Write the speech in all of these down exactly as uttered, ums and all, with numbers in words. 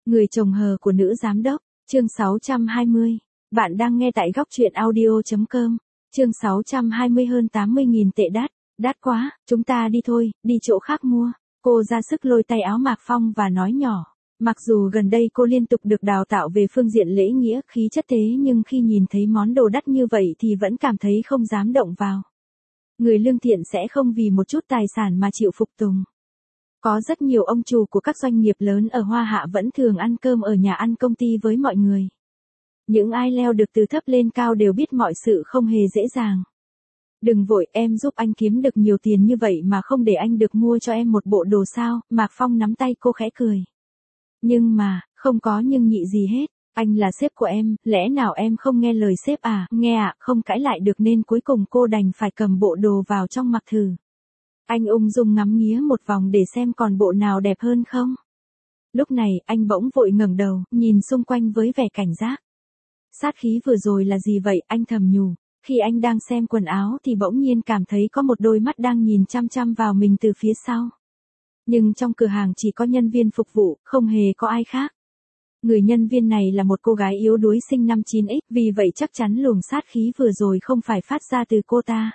Người chồng hờ của nữ giám đốc, chương sáu trăm hai mươi. Bạn đang nghe tại góc truyện audio chấm com. Chương sáu trăm hai mươi hơn tám mươi nghìn tệ đắt, đắt quá, chúng ta đi thôi, đi chỗ khác mua. Cô ra sức lôi tay áo Mạc Phong và nói nhỏ. Mặc dù gần đây cô liên tục được đào tạo về phương diện lễ nghĩa khí chất thế nhưng khi nhìn thấy món đồ đắt như vậy thì vẫn cảm thấy không dám động vào. Người lương thiện sẽ không vì một chút tài sản mà chịu phục tùng. Có rất nhiều ông chủ của các doanh nghiệp lớn ở Hoa Hạ vẫn thường ăn cơm ở nhà ăn công ty với mọi người. Những ai leo được từ thấp lên cao đều biết mọi sự không hề dễ dàng. Đừng vội, em giúp anh kiếm được nhiều tiền như vậy mà không để anh được mua cho em một bộ đồ sao? Mạc Phong nắm tay cô khẽ cười. Nhưng mà, không có nhưng nhị gì hết, anh là sếp của em, lẽ nào em không nghe lời sếp à? Nghe ạ, à, không cãi lại được nên cuối cùng cô đành phải cầm bộ đồ vào trong mặc thử. Anh ung dung ngắm nghía một vòng để xem còn bộ nào đẹp hơn không. Lúc này, anh bỗng vội ngẩng đầu, nhìn xung quanh với vẻ cảnh giác. Sát khí vừa rồi là gì vậy? Anh thầm nhủ. Khi anh đang xem quần áo thì bỗng nhiên cảm thấy có một đôi mắt đang nhìn chăm chăm vào mình từ phía sau. Nhưng trong cửa hàng chỉ có nhân viên phục vụ, không hề có ai khác. Người nhân viên này là một cô gái yếu đuối sinh năm chín x, vì vậy chắc chắn luồng sát khí vừa rồi không phải phát ra từ cô ta.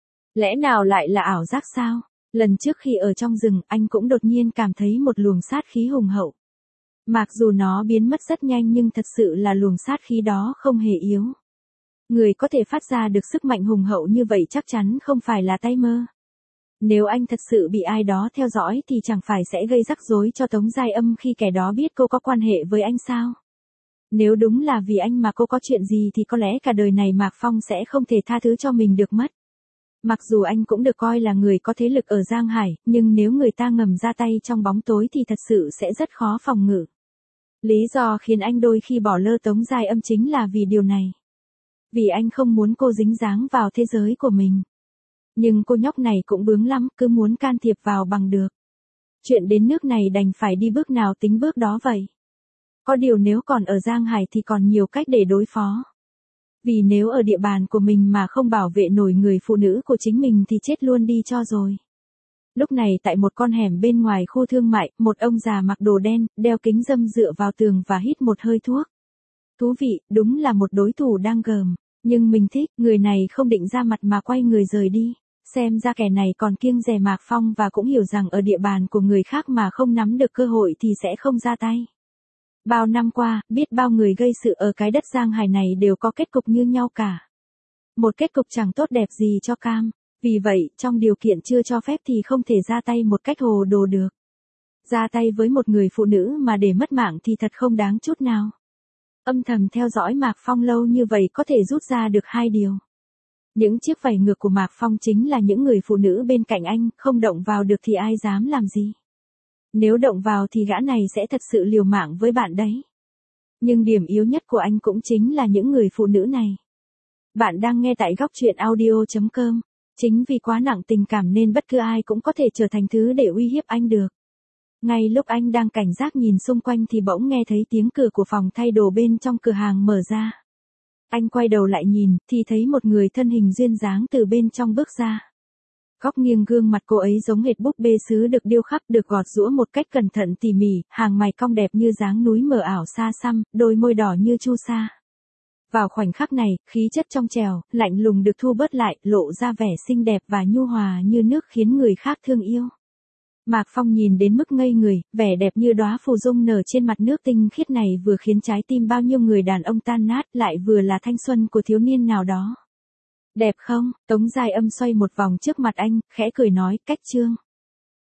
Lẽ nào lại là ảo giác sao? Lần trước khi ở trong rừng, anh cũng đột nhiên cảm thấy một luồng sát khí hùng hậu. Mặc dù nó biến mất rất nhanh nhưng thật sự là luồng sát khí đó không hề yếu. Người có thể phát ra được sức mạnh hùng hậu như vậy chắc chắn không phải là tay mơ. Nếu anh thật sự bị ai đó theo dõi thì chẳng phải sẽ gây rắc rối cho Tống Giai Âm khi kẻ đó biết cô có quan hệ với anh sao? Nếu đúng là vì anh mà cô có chuyện gì thì có lẽ cả đời này Mạc Phong sẽ không thể tha thứ cho mình được mất. Mặc dù anh cũng được coi là người có thế lực ở Giang Hải, nhưng nếu người ta ngầm ra tay trong bóng tối thì thật sự sẽ rất khó phòng ngự. Lý do khiến anh đôi khi bỏ lơ Tống Giai Âm chính là vì điều này. Vì anh không muốn cô dính dáng vào thế giới của mình. Nhưng cô nhóc này cũng bướng lắm, cứ muốn can thiệp vào bằng được. Chuyện đến nước này đành phải đi bước nào tính bước đó vậy. Có điều nếu còn ở Giang Hải thì còn nhiều cách để đối phó. Vì nếu ở địa bàn của mình mà không bảo vệ nổi người phụ nữ của chính mình thì chết luôn đi cho rồi. Lúc này tại một con hẻm bên ngoài khu thương mại, một ông già mặc đồ đen, đeo kính râm dựa vào tường và hít một hơi thuốc. Thú vị, đúng là một đối thủ đang gờm. Nhưng mình thích, người này không định ra mặt mà quay người rời đi. Xem ra kẻ này còn kiêng dè Mạc Phong và cũng hiểu rằng ở địa bàn của người khác mà không nắm được cơ hội thì sẽ không ra tay. Bao năm qua, biết bao người gây sự ở cái đất Giang Hải này đều có kết cục như nhau cả. Một kết cục chẳng tốt đẹp gì cho cam. Vì vậy, trong điều kiện chưa cho phép thì không thể ra tay một cách hồ đồ được. Ra tay với một người phụ nữ mà để mất mạng thì thật không đáng chút nào. Âm thầm theo dõi Mạc Phong lâu như vậy có thể rút ra được hai điều. Những chiếc vảy ngược của Mạc Phong chính là những người phụ nữ bên cạnh anh, không động vào được thì ai dám làm gì. Nếu động vào thì gã này sẽ thật sự liều mạng với bạn đấy. Nhưng điểm yếu nhất của anh cũng chính là những người phụ nữ này. Bạn đang nghe tại góc truyện audio chấm com. Chính vì quá nặng tình cảm nên bất cứ ai cũng có thể trở thành thứ để uy hiếp anh được. Ngay lúc anh đang cảnh giác nhìn xung quanh thì bỗng nghe thấy tiếng cửa của phòng thay đồ bên trong cửa hàng mở ra. Anh quay đầu lại nhìn, thì thấy một người thân hình duyên dáng từ bên trong bước ra. Góc nghiêng gương mặt cô ấy giống hệt búp bê sứ được điêu khắc được gọt giũa một cách cẩn thận tỉ mỉ, hàng mày cong đẹp như dáng núi mờ ảo xa xăm, đôi môi đỏ như chu sa. Vào khoảnh khắc này, khí chất trong trẻo, lạnh lùng được thu bớt lại, lộ ra vẻ xinh đẹp và nhu hòa như nước khiến người khác thương yêu. Mạc Phong nhìn đến mức ngây người, vẻ đẹp như đóa phù dung nở trên mặt nước tinh khiết này vừa khiến trái tim bao nhiêu người đàn ông tan nát lại vừa là thanh xuân của thiếu niên nào đó. Đẹp không? Tống Giai Âm xoay một vòng trước mặt anh, khẽ cười nói, cách chương.